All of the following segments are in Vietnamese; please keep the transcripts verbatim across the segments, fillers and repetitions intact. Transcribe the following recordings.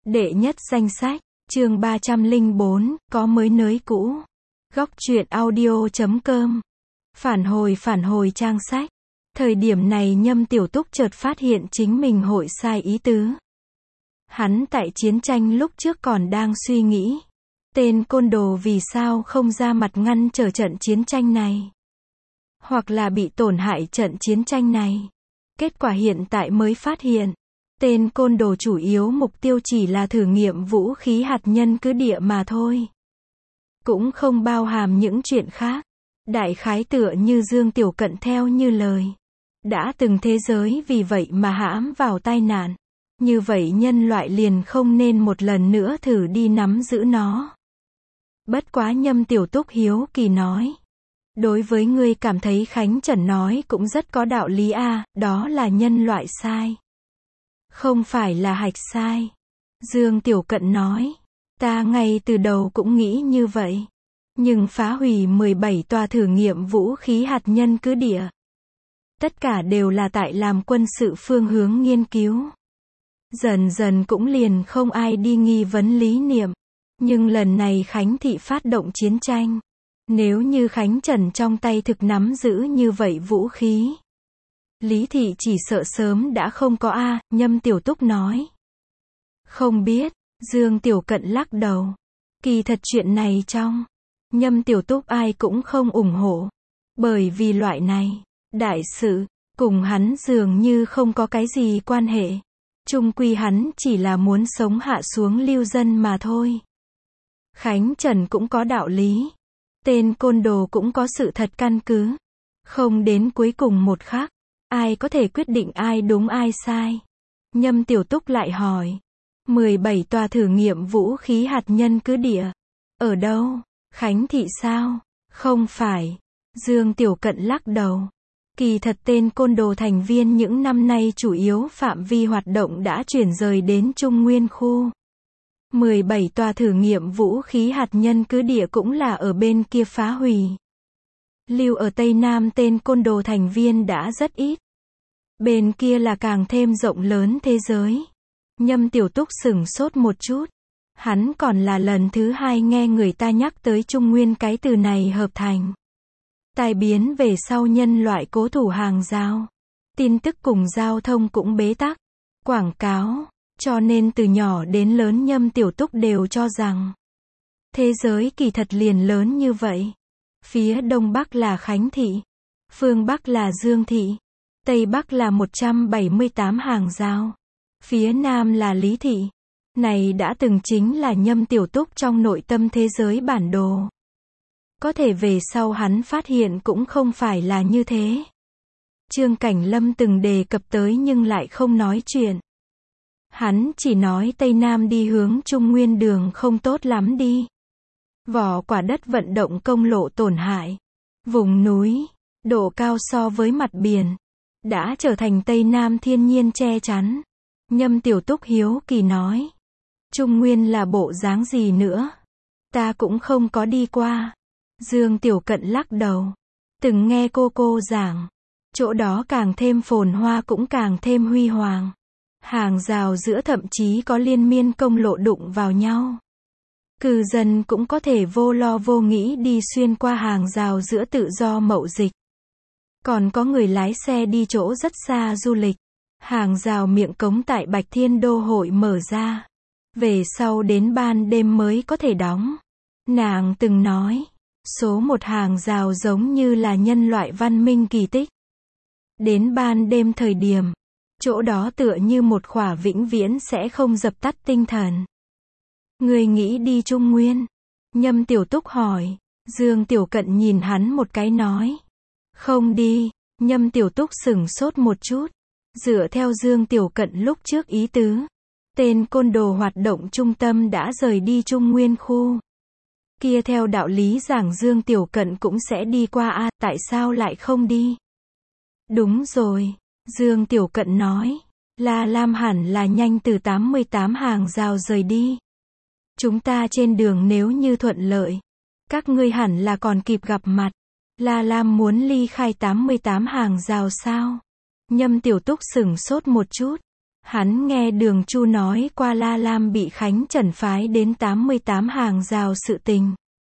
Đệ nhất danh sách, chương ba trăm lẻ bốn, có mới nới cũ. Góc truyện audio chấm com. Phản hồi phản hồi trang sách. Thời điểm này Nhâm Tiểu Túc chợt phát hiện chính mình hội sai ý tứ. Hắn tại chiến tranh lúc trước còn đang suy nghĩ. Tên côn đồ vì sao không ra mặt ngăn trở trận chiến tranh này. Hoặc là bị tổn hại trận chiến tranh này. Kết quả hiện tại mới phát hiện. Tên côn đồ chủ yếu mục tiêu chỉ là thử nghiệm vũ khí hạt nhân cứ địa mà thôi. Cũng không bao hàm những chuyện khác. Đại khái tựa như Dương Tiểu Cận theo như lời. Đã từng thế giới vì vậy mà hãm vào tai nạn. Như vậy nhân loại liền không nên một lần nữa thử đi nắm giữ nó. Bất quá Nhâm Tiểu Túc hiếu kỳ nói. Đối với ngươi cảm thấy Khánh Trần nói cũng rất có đạo lý a, đó là nhân loại sai. Không phải là hạch sai. Dương Tiểu Cận nói. Ta ngay từ đầu cũng nghĩ như vậy. Nhưng phá hủy mười bảy tòa thử nghiệm vũ khí hạt nhân cứ địa. Tất cả đều là tại làm quân sự phương hướng nghiên cứu. Dần dần cũng liền không ai đi nghi vấn lý niệm. Nhưng lần này Khánh Thị phát động chiến tranh. Nếu như Khánh Trần trong tay thực nắm giữ như vậy vũ khí. Lý Thị chỉ sợ sớm đã không có a, Nhâm Tiểu Túc nói. Không biết, Dương Tiểu Cận lắc đầu. Kỳ thật chuyện này trong Nhâm Tiểu Túc ai cũng không ủng hộ. Bởi vì loại này, đại sự, cùng hắn dường như không có cái gì quan hệ. Chung quy hắn chỉ là muốn sống hạ xuống lưu dân mà thôi. Khánh Trần cũng có đạo lý. Tên côn đồ cũng có sự thật căn cứ. Không đến cuối cùng một khắc. Ai có thể quyết định ai đúng ai sai? Nhâm Tiểu Túc lại hỏi. mười bảy tòa thử nghiệm vũ khí hạt nhân cứ địa. Ở đâu? Khánh Thị sao? Không phải. Dương Tiểu Cận lắc đầu. Kỳ thật tên côn đồ thành viên những năm nay chủ yếu phạm vi hoạt động đã chuyển rời đến Trung Nguyên khu. mười bảy tòa thử nghiệm vũ khí hạt nhân cứ địa cũng là ở bên kia phá hủy. Lưu ở Tây Nam tên côn đồ thành viên đã rất ít. Bên kia là càng thêm rộng lớn thế giới. Nhâm Tiểu Túc sửng sốt một chút. Hắn còn là lần thứ hai nghe người ta nhắc tới Trung Nguyên cái từ này hợp thành. Tai biến về sau nhân loại cố thủ hàng rào. Tin tức cùng giao thông cũng bế tắc. Quảng cáo. Cho nên từ nhỏ đến lớn Nhâm Tiểu Túc đều cho rằng. Thế giới kỳ thật liền lớn như vậy. Phía Đông Bắc là Khánh Thị. Phương Bắc là Dương Thị. Tây Bắc là một trăm bảy mươi tám hàng rào. Phía Nam là Lý Thị. Này đã từng chính là Nhâm Tiểu Túc trong nội tâm thế giới bản đồ. Có thể về sau hắn phát hiện cũng không phải là như thế. Trương Cảnh Lâm từng đề cập tới nhưng lại không nói chuyện. Hắn chỉ nói Tây Nam đi hướng Trung Nguyên đường không tốt lắm đi. Vỏ quả đất vận động công lộ tổn hại. Vùng núi, độ cao so với mặt biển. Đã trở thành Tây Nam thiên nhiên che chắn. Nhâm Tiểu Túc hiếu kỳ nói. Trung Nguyên là bộ dáng gì nữa? Ta cũng không có đi qua. Dương Tiểu Cận lắc đầu. Từng nghe cô cô giảng. Chỗ đó càng thêm phồn hoa cũng càng thêm huy hoàng. Hàng rào giữa thậm chí có liên miên công lộ đụng vào nhau. Cư dân cũng có thể vô lo vô nghĩ đi xuyên qua hàng rào giữa tự do mậu dịch. Còn có người lái xe đi chỗ rất xa du lịch. Hàng rào miệng cống tại Bạch Thiên Đô hội mở ra. Về sau đến ban đêm mới có thể đóng. Nàng từng nói. Số một hàng rào giống như là nhân loại văn minh kỳ tích. Đến ban đêm thời điểm. Chỗ đó tựa như một khỏa vĩnh viễn sẽ không dập tắt tinh thần. Người nghĩ đi Trung Nguyên? Nhâm Tiểu Túc hỏi. Dương Tiểu Cận nhìn hắn một cái nói. Không đi. Nhâm Tiểu Túc sửng sốt một chút. Dựa theo Dương Tiểu Cận lúc trước ý tứ. Tên côn đồ hoạt động trung tâm đã rời đi Trung Nguyên khu. Kia theo đạo lý giảng Dương Tiểu Cận cũng sẽ đi qua a, tại sao lại không đi? Đúng rồi. Dương Tiểu Cận nói. La Lam hẳn là nhanh từ tám mươi tám hàng rào rời đi. Chúng ta trên đường nếu như thuận lợi. Các ngươi hẳn là còn kịp gặp mặt. La Lam muốn ly khai tám mươi tám hàng rào sao? Nhâm Tiểu Túc sửng sốt một chút. Hắn nghe Đường Chu nói qua La Lam bị Khánh Trần phái đến tám mươi tám hàng rào sự tình.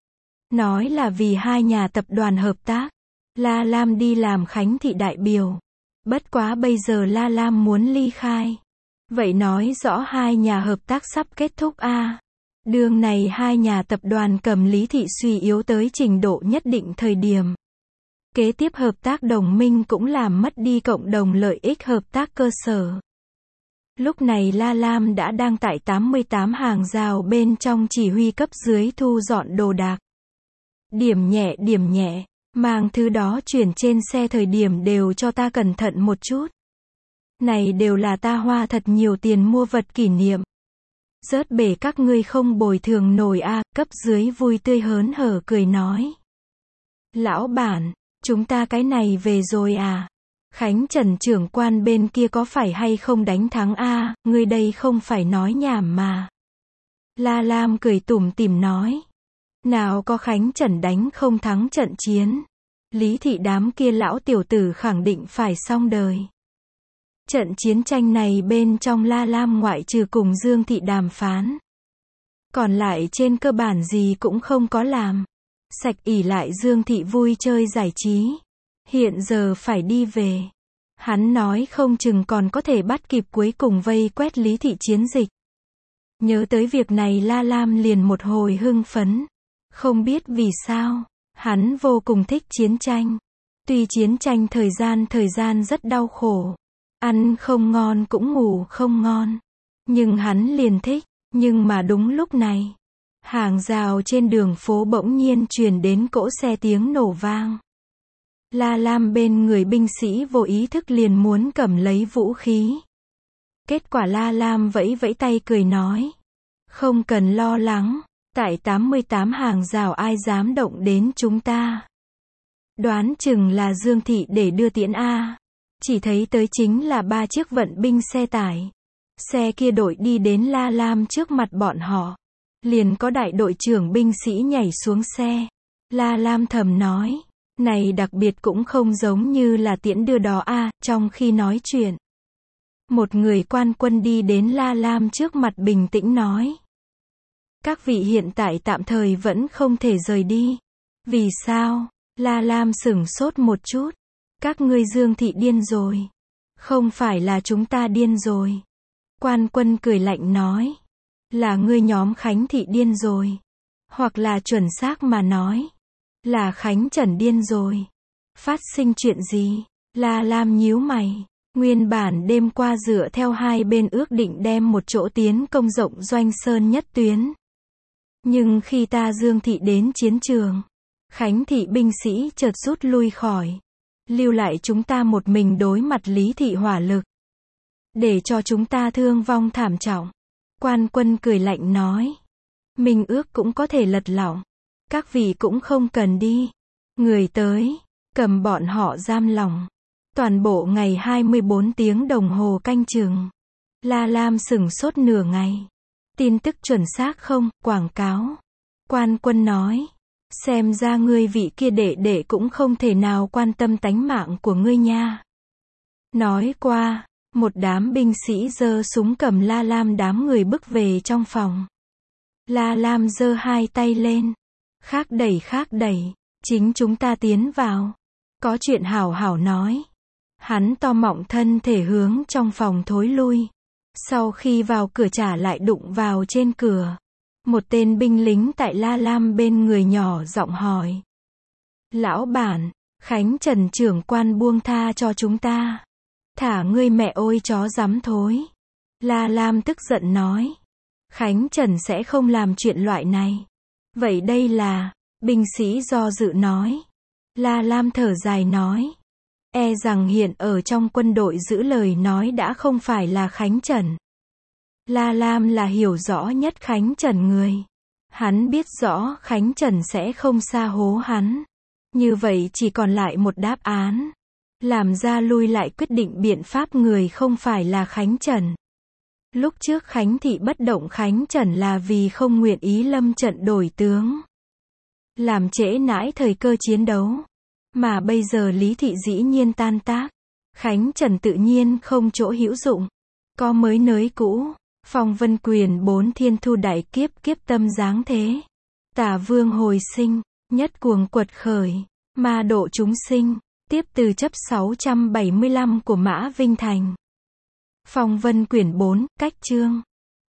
Nói là vì hai nhà tập đoàn hợp tác. La Lam đi làm Khánh thị đại biểu. Bất quá bây giờ La Lam muốn ly khai. Vậy nói rõ hai nhà hợp tác sắp kết thúc a. À. Đường này hai nhà tập đoàn cầm Lý thị suy yếu tới trình độ nhất định thời điểm. Kế tiếp hợp tác đồng minh cũng làm mất đi cộng đồng lợi ích hợp tác cơ sở. Lúc này La Lam đã đang tại tám mươi tám hàng rào bên trong chỉ huy cấp dưới thu dọn đồ đạc. Điểm nhẹ điểm nhẹ, mang thứ đó chuyển trên xe thời điểm đều cho ta cẩn thận một chút. Này đều là ta hoa thật nhiều tiền mua vật kỷ niệm. Rớt bể các ngươi không bồi thường nổi a. À, cấp dưới vui tươi hớn hở cười nói. Lão bản, chúng ta cái này về rồi à? Khánh Trần trưởng quan bên kia có phải hay không đánh thắng a? À, ngươi đây không phải nói nhảm mà. La Lam cười tủm tỉm nói. Nào có Khánh Trần đánh không thắng trận chiến. Lý thị đám kia lão tiểu tử khẳng định phải xong đời. Trận chiến tranh này bên trong La Lam ngoại trừ cùng Dương thị đàm phán. Còn lại trên cơ bản gì cũng không có làm. Sạch ỉ lại Dương thị vui chơi giải trí. Hiện giờ phải đi về. Hắn nói không chừng còn có thể bắt kịp cuối cùng vây quét Lý thị chiến dịch. Nhớ tới việc này La Lam liền một hồi hưng phấn. Không biết vì sao, hắn vô cùng thích chiến tranh. Tuy chiến tranh thời gian thời gian rất đau khổ. Ăn không ngon cũng ngủ không ngon. Nhưng hắn liền thích. Nhưng mà đúng lúc này, hàng rào trên đường phố bỗng nhiên truyền đến cỗ xe tiếng nổ vang. La Lam bên người binh sĩ vô ý thức liền muốn cầm lấy vũ khí. Kết quả La Lam vẫy vẫy tay cười nói. Không cần lo lắng, tại tám mươi tám hàng rào ai dám động đến chúng ta. Đoán chừng là Dương thị để đưa tiễn a. Chỉ thấy tới chính là ba chiếc vận binh xe tải. Xe kia đội đi đến La Lam trước mặt bọn họ. Liền có đại đội trưởng binh sĩ nhảy xuống xe. La Lam thầm nói. Này đặc biệt cũng không giống như là tiễn đưa đó a. Trong khi nói chuyện, một người quan quân đi đến La Lam trước mặt bình tĩnh nói. Các vị hiện tại tạm thời vẫn không thể rời đi. Vì sao? La Lam sửng sốt một chút. Các ngươi Dương thị điên rồi. Không phải là chúng ta điên rồi. Quan quân cười lạnh nói. Là ngươi nhóm Khánh thị điên rồi. Hoặc là chuẩn xác mà nói. Là Khánh Trần điên rồi. Phát sinh chuyện gì? La Lam nhíu mày. Nguyên bản đêm qua dựa theo hai bên ước định đem một chỗ tiến công rộng doanh sơn nhất tuyến. Nhưng khi ta Dương thị đến chiến trường, Khánh thị binh sĩ chợt rút lui khỏi. Lưu lại chúng ta một mình đối mặt Lý thị hỏa lực. Để cho chúng ta thương vong thảm trọng. Quan quân cười lạnh nói. Minh ước cũng có thể lật lỏng. Các vị cũng không cần đi. Người tới, cầm bọn họ giam lỏng. Toàn bộ ngày hai mươi bốn tiếng đồng hồ canh chừng. La Lam sửng sốt nửa ngày. Tin tức chuẩn xác không? Quảng cáo. Quan quân nói. Xem ra ngươi vị kia đệ đệ cũng không thể nào quan tâm tánh mạng của ngươi nha. Nói qua, một đám binh sĩ giơ súng cầm La Lam đám người bước về trong phòng. La Lam giơ hai tay lên. Khác đẩy khác đẩy. Chính chúng ta tiến vào. Có chuyện hảo hảo nói. Hắn to mọng thân thể hướng trong phòng thối lui. Sau khi vào cửa trả lại đụng vào trên cửa. Một tên binh lính tại La Lam bên người nhỏ giọng hỏi. Lão bản, Khánh Trần trưởng quan buông tha cho chúng ta. Thả ngươi mẹ ôi chó dám thối. La Lam tức giận nói. Khánh Trần sẽ không làm chuyện loại này. Vậy đây là, binh sĩ do dự nói. La Lam thở dài nói. E rằng hiện ở trong quân đội giữ lời nói đã không phải là Khánh Trần. La Lam là hiểu rõ nhất Khánh Trần người. Hắn biết rõ Khánh Trần sẽ không sa hố hắn. Như vậy chỉ còn lại một đáp án. Làm ra lui lại quyết định biện pháp người không phải là Khánh Trần. Lúc trước Khánh thị bất động Khánh Trần là vì không nguyện ý lâm trận đổi tướng. Làm trễ nãi thời cơ chiến đấu. Mà bây giờ Lý thị dĩ nhiên tan tác. Khánh Trần tự nhiên không chỗ hữu dụng. có mới nới cũ. Phong vân quyền bốn thiên thu đại kiếp kiếp tâm giáng thế. Tả vương hồi sinh, nhất cuồng quật khởi, ma độ chúng sinh. Tiếp từ chấp sáu trăm bảy mươi lăm của Mã Vinh Thành. Phong vân quyển bốn, cách chương.